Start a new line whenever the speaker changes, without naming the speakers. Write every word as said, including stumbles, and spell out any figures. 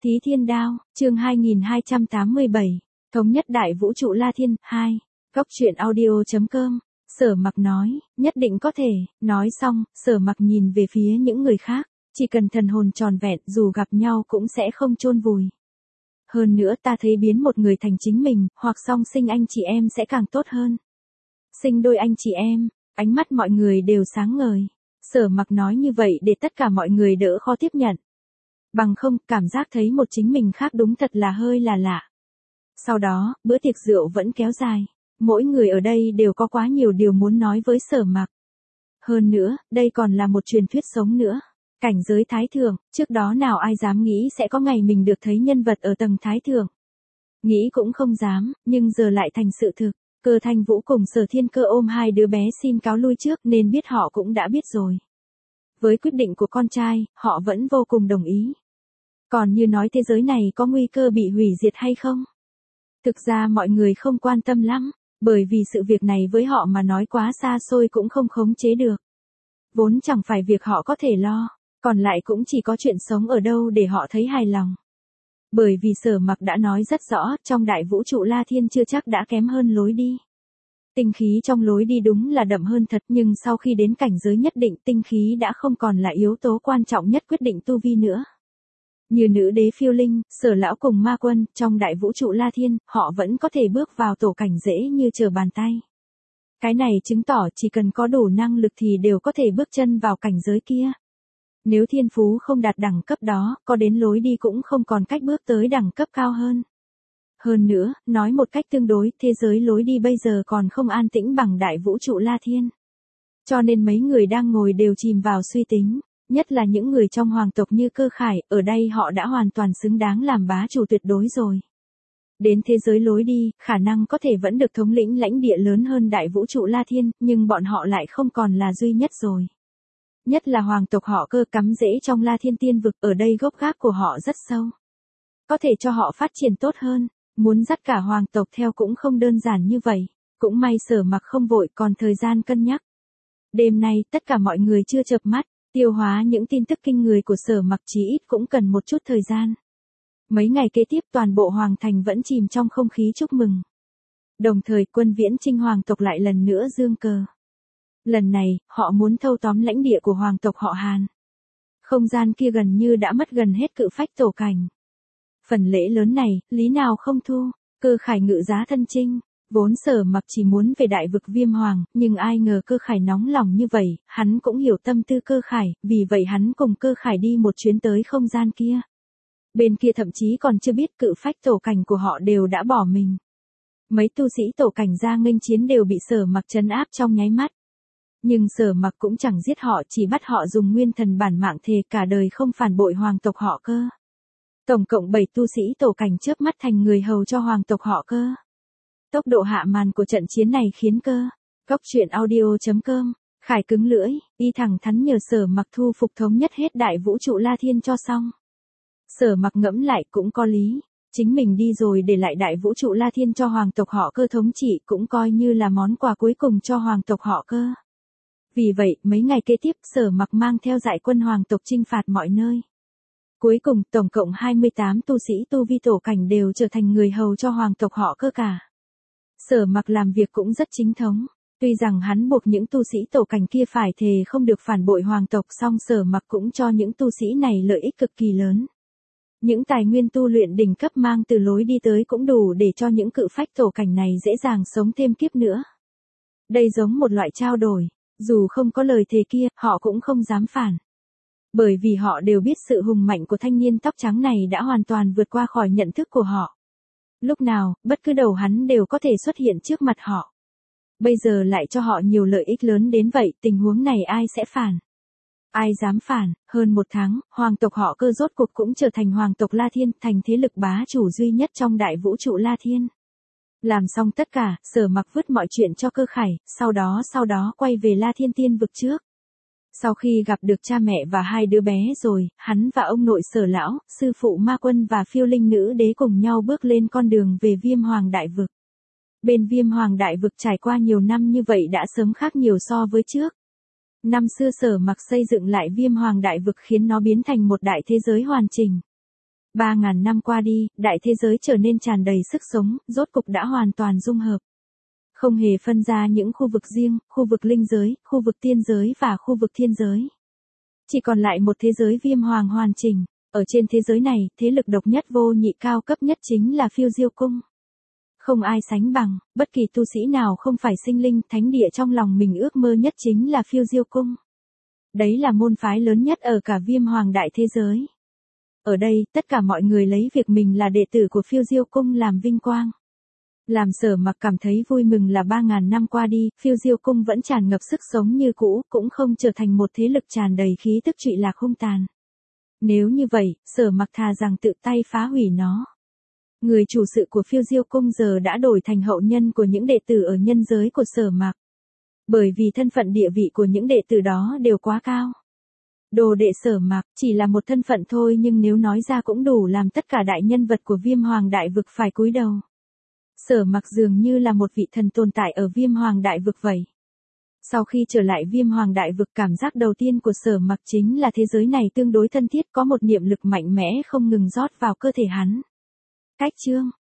Thí Thiên Đao, chương hai nghìn hai trăm tám mươi bảy, Thống nhất Đại Vũ trụ La Thiên, hai, Góc truyện audio chấm com, Sở Mặc nói, nhất định có thể, nói xong, Sở Mặc nhìn về phía những người khác, chỉ cần thần hồn tròn vẹn dù gặp nhau cũng sẽ không chôn vùi. Hơn nữa ta thấy biến một người thành chính mình, hoặc song sinh anh chị em sẽ càng tốt hơn. Sinh đôi anh chị em, ánh mắt mọi người đều sáng ngời. Sở Mặc nói như vậy để tất cả mọi người đỡ khó tiếp nhận. Bằng không, cảm giác thấy một chính mình khác đúng thật là hơi là lạ. Sau đó, bữa tiệc rượu vẫn kéo dài. Mỗi người ở đây đều có quá nhiều điều muốn nói với Sở Mặc. Hơn nữa, đây còn là một truyền thuyết sống nữa. Cảnh giới thái thượng, trước đó nào ai dám nghĩ sẽ có ngày mình được thấy nhân vật ở tầng thái thượng. Nghĩ cũng không dám, nhưng giờ lại thành sự thực. Cơ Thanh Vũ cùng Sở Thiên Cơ ôm hai đứa bé xin cáo lui trước nên biết họ cũng đã biết rồi. Với quyết định của con trai, họ vẫn vô cùng đồng ý. Còn như nói thế giới này có nguy cơ bị hủy diệt hay không? Thực ra mọi người không quan tâm lắm, bởi vì sự việc này với họ mà nói quá xa xôi cũng không khống chế được. Vốn chẳng phải việc họ có thể lo, còn lại cũng chỉ có chuyện sống ở đâu để họ thấy hài lòng. Bởi vì Sở Mặc đã nói rất rõ, trong đại vũ trụ La Thiên chưa chắc đã kém hơn lối đi. Tinh khí trong lối đi đúng là đậm hơn thật, nhưng sau khi đến cảnh giới nhất định tinh khí đã không còn là yếu tố quan trọng nhất quyết định tu vi nữa. Như nữ đế Phiêu Linh, Sở Lão cùng Ma Quân, trong đại vũ trụ La Thiên, họ vẫn có thể bước vào tổ cảnh dễ như trở bàn tay. Cái này chứng tỏ chỉ cần có đủ năng lực thì đều có thể bước chân vào cảnh giới kia. Nếu thiên phú không đạt đẳng cấp đó, có đến lối đi cũng không còn cách bước tới đẳng cấp cao hơn. Hơn nữa, nói một cách tương đối, thế giới lối đi bây giờ còn không an tĩnh bằng đại vũ trụ La Thiên. Cho nên mấy người đang ngồi đều chìm vào suy tính, nhất là những người trong hoàng tộc như Cơ Khải, ở đây họ đã hoàn toàn xứng đáng làm bá chủ tuyệt đối rồi. Đến thế giới lối đi, khả năng có thể vẫn được thống lĩnh lãnh địa lớn hơn đại vũ trụ La Thiên, nhưng bọn họ lại không còn là duy nhất rồi. Nhất là hoàng tộc họ Cơ cắm rễ trong La Thiên tiên vực, ở đây gốc gác của họ rất sâu. Có thể cho họ phát triển tốt hơn, muốn dắt cả hoàng tộc theo cũng không đơn giản như vậy, cũng may Sở Mặc không vội còn thời gian cân nhắc. Đêm nay, tất cả mọi người chưa chợp mắt, tiêu hóa những tin tức kinh người của Sở Mặc chí ít cũng cần một chút thời gian. Mấy ngày kế tiếp toàn bộ hoàng thành vẫn chìm trong không khí chúc mừng. Đồng thời quân Viễn Trinh hoàng tộc lại lần nữa giương cờ. Lần này, họ muốn thâu tóm lãnh địa của hoàng tộc họ Hàn. Không gian kia gần như đã mất gần hết cự phách tổ cảnh. Phần lễ lớn này, lý nào không thu, Cơ Khải ngự giá thân chinh. Vốn Sở Mặc chỉ muốn về đại vực Viêm Hoàng, nhưng ai ngờ Cơ Khải nóng lòng như vậy, hắn cũng hiểu tâm tư Cơ Khải, vì vậy hắn cùng Cơ Khải đi một chuyến tới không gian kia. Bên kia thậm chí còn chưa biết cự phách tổ cảnh của họ đều đã bỏ mình. Mấy tu sĩ tổ cảnh ra nghênh chiến đều bị Sở Mặc trấn áp trong nháy mắt. Nhưng Sở Mặc cũng chẳng giết họ, chỉ bắt họ dùng nguyên thần bản mạng thề cả đời không phản bội hoàng tộc họ Cơ. Tổng cộng bảy tu sĩ tổ cảnh chớp mắt thành người hầu cho hoàng tộc họ Cơ. Tốc độ hạ màn của trận chiến này khiến Cơ, Góc truyện audio chấm com, Khải cứng lưỡi, y thẳng thắn nhờ Sở Mặc thu phục thống nhất hết đại vũ trụ La Thiên cho xong. Sở Mặc ngẫm lại cũng có lý, chính mình đi rồi để lại đại vũ trụ La Thiên cho hoàng tộc họ Cơ thống trị cũng coi như là món quà cuối cùng cho hoàng tộc họ Cơ. Vì vậy, mấy ngày kế tiếp Sở Mặc mang theo dải quân hoàng tộc chinh phạt mọi nơi. Cuối cùng, tổng cộng hai mươi tám tu sĩ tu vi tổ cảnh đều trở thành người hầu cho hoàng tộc họ Cơ cả. Sở Mặc làm việc cũng rất chính thống, tuy rằng hắn buộc những tu sĩ tổ cảnh kia phải thề không được phản bội hoàng tộc, song Sở Mặc cũng cho những tu sĩ này lợi ích cực kỳ lớn. Những tài nguyên tu luyện đỉnh cấp mang từ lối đi tới cũng đủ để cho những cự phách tổ cảnh này dễ dàng sống thêm kiếp nữa. Đây giống một loại trao đổi, dù không có lời thề kia, họ cũng không dám phản. Bởi vì họ đều biết sự hùng mạnh của thanh niên tóc trắng này đã hoàn toàn vượt qua khỏi nhận thức của họ. Lúc nào, bất cứ đầu hắn đều có thể xuất hiện trước mặt họ. Bây giờ lại cho họ nhiều lợi ích lớn đến vậy, tình huống này ai sẽ phản? Ai dám phản? Hơn một tháng, hoàng tộc họ Cơ rốt cuộc cũng trở thành hoàng tộc La Thiên, thành thế lực bá chủ duy nhất trong đại vũ trụ La Thiên. Làm xong tất cả, Sở Mặc vứt mọi chuyện cho Cơ Khải, sau đó sau đó quay về La Thiên tiên vực trước. Sau khi gặp được cha mẹ và hai đứa bé rồi, hắn và ông nội Sở Lão, sư phụ Ma Quân và Phiêu Linh nữ đế cùng nhau bước lên con đường về Viêm Hoàng đại vực. Bên Viêm Hoàng đại vực trải qua nhiều năm như vậy đã sớm khác nhiều so với trước. Năm xưa Sở Mặc xây dựng lại Viêm Hoàng đại vực khiến nó biến thành một đại thế giới hoàn chỉnh. Ba ngàn năm qua đi, đại thế giới trở nên tràn đầy sức sống, rốt cục đã hoàn toàn dung hợp. Không hề phân ra những khu vực riêng, khu vực linh giới, khu vực tiên giới và khu vực thiên giới. Chỉ còn lại một thế giới viêm hoàng hoàn chỉnh. Ở trên thế giới này, thế lực độc nhất vô nhị cao cấp nhất chính là Phiêu Diêu Cung. Không ai sánh bằng, bất kỳ tu sĩ nào không phải sinh linh, thánh địa trong lòng mình ước mơ nhất chính là Phiêu Diêu Cung. Đấy là môn phái lớn nhất ở cả viêm hoàng đại thế giới. Ở đây, tất cả mọi người lấy việc mình là đệ tử của Phiêu Diêu Cung làm vinh quang. Làm Sở Mặc cảm thấy vui mừng là ba ngàn năm qua đi, Phiêu Diêu Cung vẫn tràn ngập sức sống như cũ, cũng không trở thành một thế lực tràn đầy khí tức trụy lạc hung tàn. Nếu như vậy, Sở Mặc thà rằng tự tay phá hủy nó. Người chủ sự của Phiêu Diêu Cung giờ đã đổi thành hậu nhân của những đệ tử ở nhân giới của Sở Mặc. Bởi vì thân phận địa vị của những đệ tử đó đều quá cao. Đồ đệ Sở Mặc chỉ là một thân phận thôi, nhưng nếu nói ra cũng đủ làm tất cả đại nhân vật của viêm hoàng đại vực phải cúi đầu. Sở Mặc dường như là một vị thần tồn tại ở viêm hoàng đại vực vậy. Sau khi trở lại viêm hoàng đại vực, cảm giác đầu tiên của Sở Mặc chính là thế giới này tương đối thân thiết, có một niệm lực mạnh mẽ không ngừng rót vào cơ thể hắn. Cách chương